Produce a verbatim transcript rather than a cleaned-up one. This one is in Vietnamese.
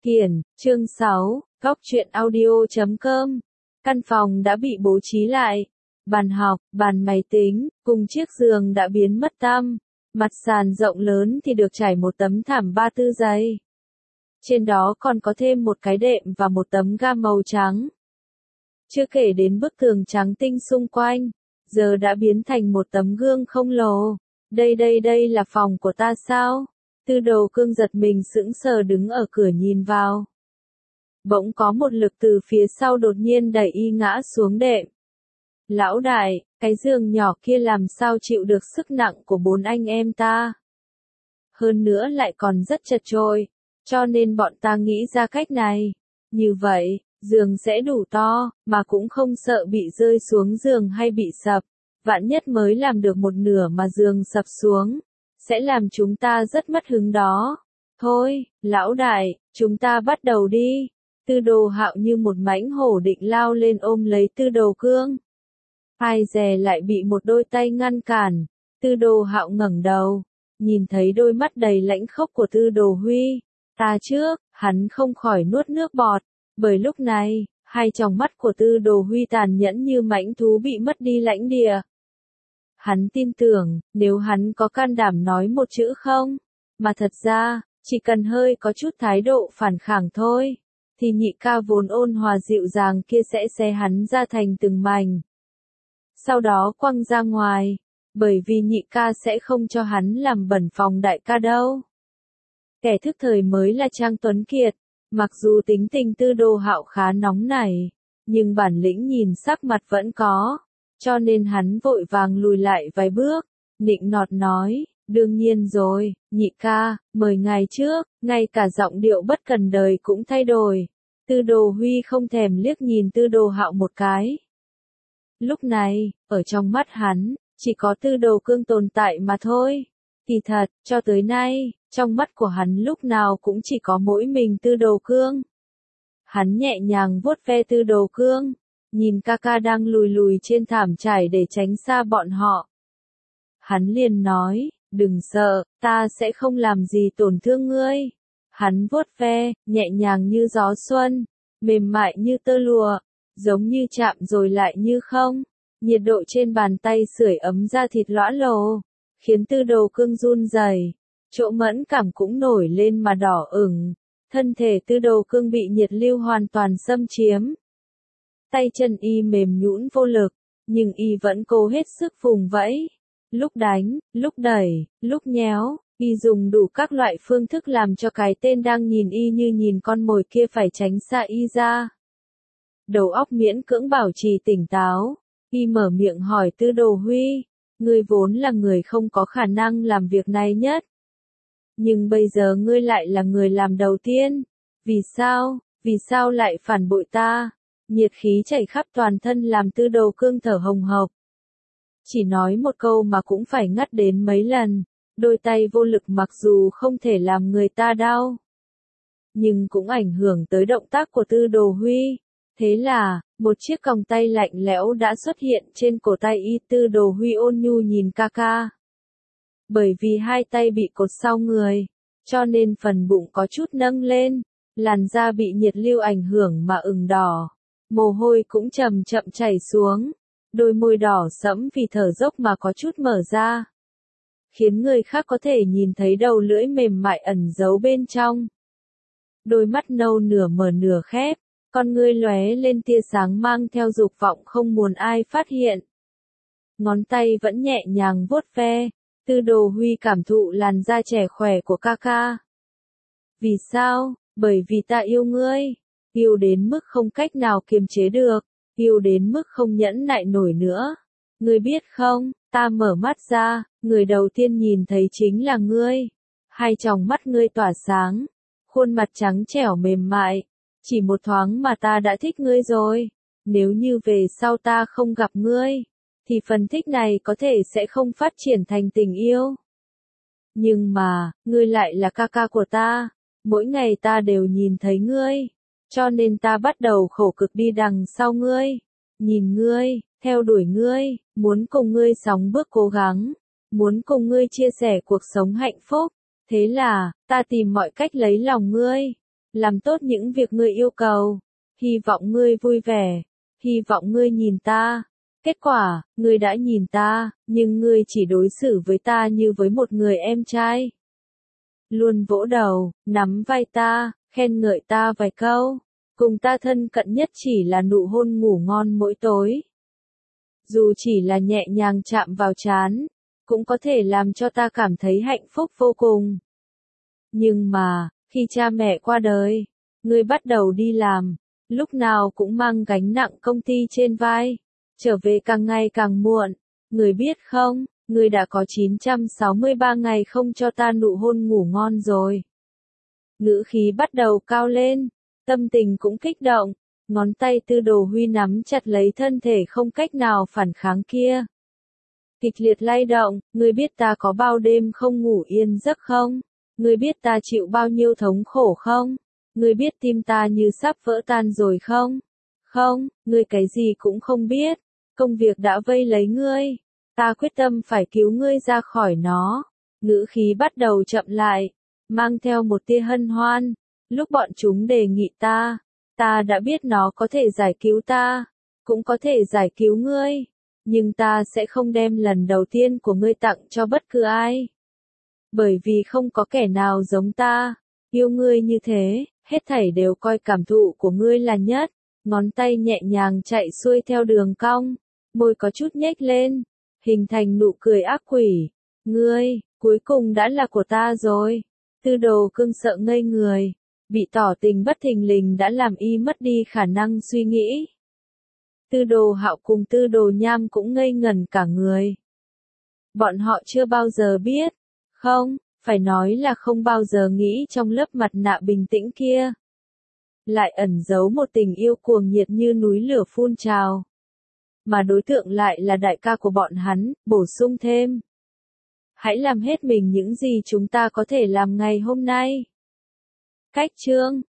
Kiển, chương sáu, góc truyện audio.com. Căn phòng đã bị bố trí lại. Bàn học, bàn máy tính, cùng chiếc giường đã biến mất tăm. Mặt sàn rộng lớn thì được trải một tấm thảm ba tư giày. Trên đó còn có thêm một cái đệm và một tấm ga màu trắng. Chưa kể đến bức tường trắng tinh xung quanh, giờ đã biến thành một tấm gương không lồ. Đây đây đây là phòng của ta sao? Tư Đồ Cương giật mình sững sờ đứng ở cửa nhìn vào. Bỗng có một lực từ phía sau đột nhiên đẩy y ngã xuống đệm. Lão đại, cái giường nhỏ kia làm sao chịu được sức nặng của bốn anh em ta? Hơn nữa lại còn rất chật chội, cho nên bọn ta nghĩ ra cách này. Như vậy, giường sẽ đủ to, mà cũng không sợ bị rơi xuống giường hay bị sập. Vạn nhất mới làm được một nửa mà giường sập xuống, sẽ làm chúng ta rất mất hứng đó. Thôi, lão đại, chúng ta bắt đầu đi. Tư Đồ Hạo như một mãnh hổ định lao lên ôm lấy Tư Đồ Cương. Ai dè lại bị một đôi tay ngăn cản. Tư Đồ Hạo ngẩng đầu, nhìn thấy đôi mắt đầy lãnh khốc của Tư Đồ Huy. Ta trước, hắn không khỏi nuốt nước bọt, bởi lúc này, hai tròng mắt của Tư Đồ Huy tàn nhẫn như mãnh thú bị mất đi lãnh địa. Hắn tin tưởng, nếu hắn có can đảm nói một chữ không, mà thật ra, chỉ cần hơi có chút thái độ phản kháng thôi, thì nhị ca vốn ôn hòa dịu dàng kia sẽ xé hắn ra thành từng mảnh. Sau đó quăng ra ngoài, bởi vì nhị ca sẽ không cho hắn làm bẩn phòng đại ca đâu. Kẻ thức thời mới là Trang Tuấn Kiệt, mặc dù tính tình Tư Đồ Hạo khá nóng nảy, nhưng bản lĩnh nhìn sắc mặt vẫn có. Cho nên hắn vội vàng lùi lại vài bước, nịnh nọt nói, đương nhiên rồi, nhị ca, mời ngài trước, ngay cả giọng điệu bất cần đời cũng thay đổi. Tư Đồ Huy không thèm liếc nhìn Tư Đồ Hạo một cái. Lúc này, ở trong mắt hắn, chỉ có Tư Đồ Cương tồn tại mà thôi. Kỳ thật, cho tới nay, trong mắt của hắn lúc nào cũng chỉ có mỗi mình Tư Đồ Cương. Hắn nhẹ nhàng vuốt ve Tư Đồ Cương. Nhìn ca ca đang lùi lùi trên thảm trải để tránh xa bọn họ. Hắn liền nói, đừng sợ, ta sẽ không làm gì tổn thương ngươi. Hắn vuốt ve, nhẹ nhàng như gió xuân, mềm mại như tơ lụa, giống như chạm rồi lại như không. Nhiệt độ trên bàn tay sưởi ấm ra thịt lõa lồ, khiến Tư Đồ Cương run rẩy, chỗ mẫn cảm cũng nổi lên mà đỏ ửng. Thân thể Tư Đồ Cương bị nhiệt lưu hoàn toàn xâm chiếm. Tay chân y mềm nhũn vô lực, nhưng y vẫn cố hết sức vùng vẫy. Lúc đánh, lúc đẩy, lúc nhéo, y dùng đủ các loại phương thức làm cho cái tên đang nhìn y như nhìn con mồi kia phải tránh xa y ra. Đầu óc miễn cưỡng bảo trì tỉnh táo, y mở miệng hỏi Tư Đồ Huy, ngươi vốn là người không có khả năng làm việc này nhất. Nhưng bây giờ ngươi lại là người làm đầu tiên. Vì sao, vì sao lại phản bội ta? Nhiệt khí chảy khắp toàn thân làm Tư Đồ Cương thở hồng hộc. Chỉ nói một câu mà cũng phải ngắt đến mấy lần, đôi tay vô lực mặc dù không thể làm người ta đau, nhưng cũng ảnh hưởng tới động tác của Tư Đồ Huy. Thế là, một chiếc còng tay lạnh lẽo đã xuất hiện trên cổ tay y. Tư Đồ Huy ôn nhu nhìn ca ca. Bởi vì hai tay bị cột sau người, cho nên phần bụng có chút nâng lên, làn da bị nhiệt lưu ảnh hưởng mà ửng đỏ. Mồ hôi cũng chậm chậm chảy xuống, đôi môi đỏ sẫm vì thở dốc mà có chút mở ra, khiến người khác có thể nhìn thấy đầu lưỡi mềm mại ẩn giấu bên trong. Đôi mắt nâu nửa mở nửa khép, con ngươi lóe lên tia sáng mang theo dục vọng không muốn ai phát hiện. Ngón tay vẫn nhẹ nhàng vuốt ve, Tư Đồ Huy cảm thụ làn da trẻ khỏe của ca ca. Vì sao? Bởi vì ta yêu ngươi. Yêu đến mức không cách nào kiềm chế được, yêu đến mức không nhẫn nại nổi nữa. Ngươi biết không, ta mở mắt ra, người đầu tiên nhìn thấy chính là ngươi. Hai tròng mắt ngươi tỏa sáng, khuôn mặt trắng trẻo mềm mại. Chỉ một thoáng mà ta đã thích ngươi rồi. Nếu như về sau ta không gặp ngươi, thì phần thích này có thể sẽ không phát triển thành tình yêu. Nhưng mà, ngươi lại là ca ca của ta. Mỗi ngày ta đều nhìn thấy ngươi. Cho nên ta bắt đầu khổ cực đi đằng sau ngươi, nhìn ngươi, theo đuổi ngươi, muốn cùng ngươi sóng bước cố gắng, muốn cùng ngươi chia sẻ cuộc sống hạnh phúc. Thế là, ta tìm mọi cách lấy lòng ngươi. làm tốt những việc ngươi yêu cầu, hy vọng ngươi vui vẻ, hy vọng ngươi nhìn ta. Kết quả, ngươi đã nhìn ta, nhưng ngươi chỉ đối xử với ta như với một người em trai. Luôn vỗ đầu, nắm vai ta, khen ngợi ta vài câu. Cùng ta thân cận nhất chỉ là nụ hôn ngủ ngon mỗi tối. Dù chỉ là nhẹ nhàng chạm vào trán, cũng có thể làm cho ta cảm thấy hạnh phúc vô cùng. Nhưng mà, khi cha mẹ qua đời, ngươi bắt đầu đi làm, lúc nào cũng mang gánh nặng công ty trên vai, trở về càng ngày càng muộn. Ngươi biết không, ngươi đã có chín trăm sáu mươi ba ngày không cho ta nụ hôn ngủ ngon rồi. Ngữ khí bắt đầu cao lên, tâm tình cũng kích động, ngón tay Tư Đồ Huy nắm chặt lấy thân thể không cách nào phản kháng kia. Kịch liệt lay động, ngươi biết ta có bao đêm không ngủ yên giấc không? Ngươi biết ta chịu bao nhiêu thống khổ không? Ngươi biết tim ta như sắp vỡ tan rồi không? Không, ngươi cái gì cũng không biết. Công việc đã vây lấy ngươi. Ta quyết tâm phải cứu ngươi ra khỏi nó. Ngữ khí bắt đầu chậm lại, mang theo một tia hân hoan. Lúc bọn chúng đề nghị ta, ta đã biết nó có thể giải cứu ta, cũng có thể giải cứu ngươi. Nhưng ta sẽ không đem lần đầu tiên của ngươi tặng cho bất cứ ai. Bởi vì không có kẻ nào giống ta, yêu ngươi như thế, hết thảy đều coi cảm thụ của ngươi là nhất. Ngón tay nhẹ nhàng chạy xuôi theo đường cong, môi có chút nhếch lên, hình thành nụ cười ác quỷ. Ngươi, cuối cùng đã là của ta rồi. Tư Đồ Cương sợ ngây người, bị tỏ tình bất thình lình đã làm y mất đi khả năng suy nghĩ. Tư Đồ Hạo cùng Tư Đồ Nham cũng ngây ngẩn cả người. Bọn họ chưa bao giờ biết, không, phải nói là không bao giờ nghĩ trong lớp mặt nạ bình tĩnh kia lại ẩn giấu một tình yêu cuồng nhiệt như núi lửa phun trào. Mà đối tượng lại là đại ca của bọn hắn, bổ sung thêm. Hãy làm hết mình những gì chúng ta có thể làm ngày hôm nay. Cách chương